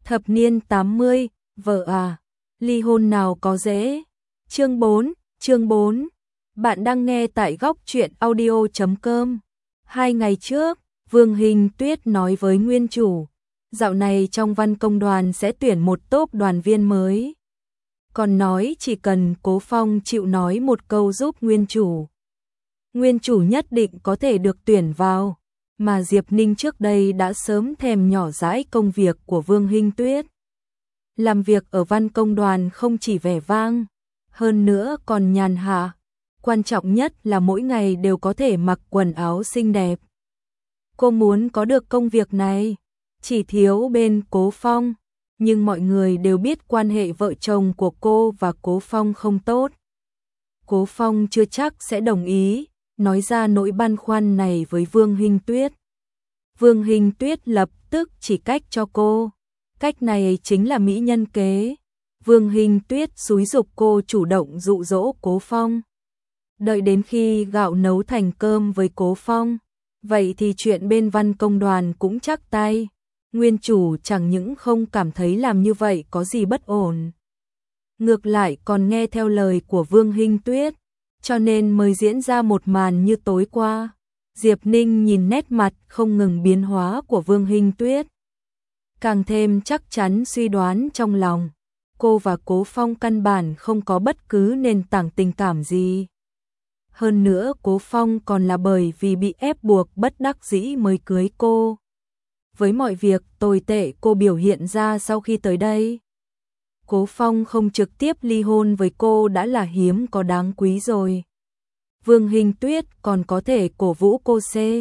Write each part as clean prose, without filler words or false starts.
Thập niên 80, vợ à, ly hôn nào có dễ. Chương 4. Bạn đang nghe tại góc truyện audio.com. 2 ngày trước, Vương Hình Tuyết nói với nguyên chủ, dạo này trong văn công đoàn sẽ tuyển một tốp đoàn viên mới. Còn nói chỉ cần Cố Phong chịu nói một câu giúp nguyên chủ nhất định có thể được tuyển vào. Mà Diệp Ninh trước đây đã sớm thèm nhỏ dãi công việc của Vương Hình Tuyết. Làm việc ở văn công đoàn không chỉ vẻ vang, hơn nữa còn nhàn hạ. Quan trọng nhất là mỗi ngày đều có thể mặc quần áo xinh đẹp. Cô muốn có được công việc này, chỉ thiếu bên Cố Phong. Nhưng mọi người đều biết quan hệ vợ chồng của cô và Cố Phong không tốt. Cố Phong chưa chắc sẽ đồng ý nói ra nỗi băn khoăn này với Vương Hình Tuyết. Vương Hình Tuyết lập tức chỉ cách cho cô. Cách này chính là mỹ nhân kế. Vương Hình Tuyết xúi giục cô chủ động dụ dỗ Cố Phong. Đợi đến khi gạo nấu thành cơm với Cố Phong, vậy thì chuyện bên văn công đoàn cũng chắc tay. Nguyên chủ chẳng những không cảm thấy làm như vậy có gì bất ổn, ngược lại còn nghe theo lời của Vương Hình Tuyết, cho nên mới diễn ra một màn như tối qua. Diệp Ninh nhìn nét mặt không ngừng biến hóa của Vương Hình Tuyết, càng thêm chắc chắn suy đoán trong lòng, cô và Cố Phong căn bản không có bất cứ nền tảng tình cảm gì. Hơn nữa Cố Phong còn là bởi vì bị ép buộc bất đắc dĩ mới cưới cô. Với mọi việc tồi tệ cô biểu hiện ra sau khi tới đây, Cố Phong không trực tiếp ly hôn với cô đã là hiếm có đáng quý rồi. Vương Hình Tuyết còn có thể cổ vũ cô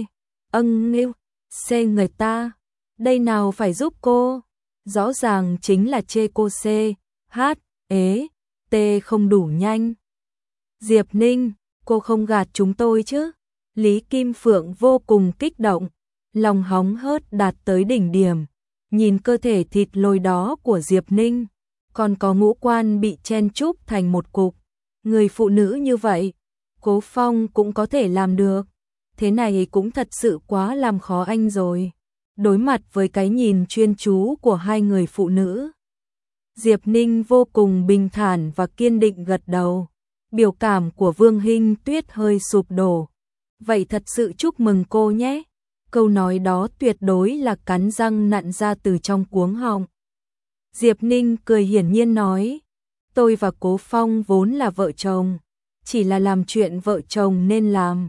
xê người ta, đây nào phải giúp cô, rõ ràng chính là chê cô không đủ nhanh. Diệp Ninh, cô không gạt chúng tôi chứ? Lý Kim Phượng vô cùng kích động, lòng hóng hớt đạt tới đỉnh điểm, nhìn cơ thể thịt lồi đó của Diệp Ninh, còn có ngũ quan bị chen chúc thành một cục. Người phụ nữ như vậy, Cố Phong cũng có thể làm được. Thế này cũng thật sự quá làm khó anh rồi. Đối mặt với cái nhìn chuyên chú của hai người phụ nữ, Diệp Ninh vô cùng bình thản và kiên định gật đầu. Biểu cảm của Vương Hình Tuyết hơi sụp đổ. Vậy thật sự chúc mừng cô nhé. Câu nói đó tuyệt đối là cắn răng nặn ra từ trong cuống họng. Diệp Ninh cười hiển nhiên nói, tôi và Cố Phong vốn là vợ chồng, chỉ là làm chuyện vợ chồng nên làm.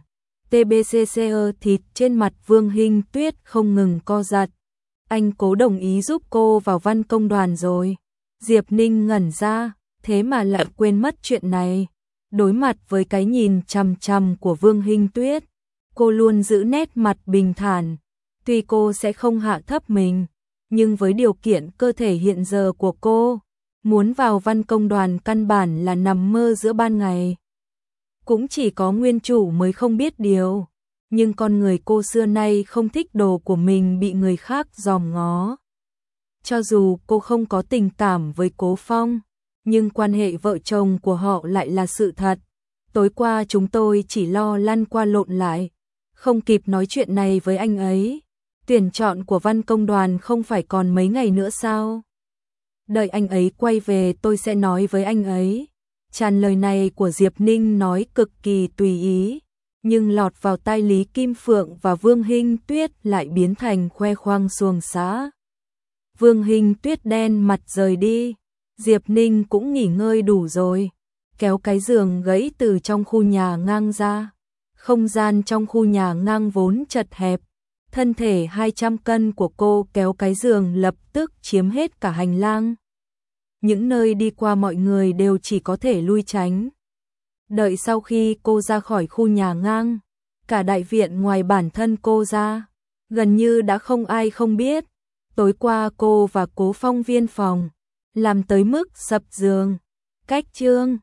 TBCCE thịt trên mặt Vương Hình Tuyết không ngừng co giật. Anh Cố đồng ý giúp cô vào văn công đoàn rồi. Diệp Ninh ngẩn ra, thế mà lại quên mất chuyện này. Đối mặt với cái nhìn chằm chằm của Vương Hình Tuyết, cô luôn giữ nét mặt bình thản. Tuy cô sẽ không hạ thấp mình, nhưng với điều kiện cơ thể hiện giờ của cô, muốn vào văn công đoàn căn bản là nằm mơ giữa ban ngày. Cũng chỉ có nguyên chủ mới không biết điều, nhưng con người cô xưa nay không thích đồ của mình bị người khác dòm ngó. Cho dù cô không có tình cảm với Cố Phong, nhưng quan hệ vợ chồng của họ lại là sự thật. Tối qua chúng tôi chỉ lo lăn qua lộn lại, không kịp nói chuyện này với anh ấy. Tuyển chọn của văn công đoàn không phải còn mấy ngày nữa sao? Đợi anh ấy quay về tôi sẽ nói với anh ấy. Tràn lời này của Diệp Ninh nói cực kỳ tùy ý, nhưng lọt vào tai Lý Kim Phượng và Vương Hình Tuyết lại biến thành khoe khoang xuồng xã. Vương Hình Tuyết đen mặt rời đi, Diệp Ninh cũng nghỉ ngơi đủ rồi, kéo cái giường gãy từ trong khu nhà ngang ra. Không gian trong khu nhà ngang vốn chật hẹp, thân thể 200 cân của cô kéo cái giường lập tức chiếm hết cả hành lang. Những nơi đi qua mọi người đều chỉ có thể lui tránh. Đợi sau khi cô ra khỏi khu nhà ngang, cả đại viện ngoài bản thân cô ra, gần như đã không ai không biết. Tối qua cô và Cố Phong viên phòng, làm tới mức sập giường. Cách chương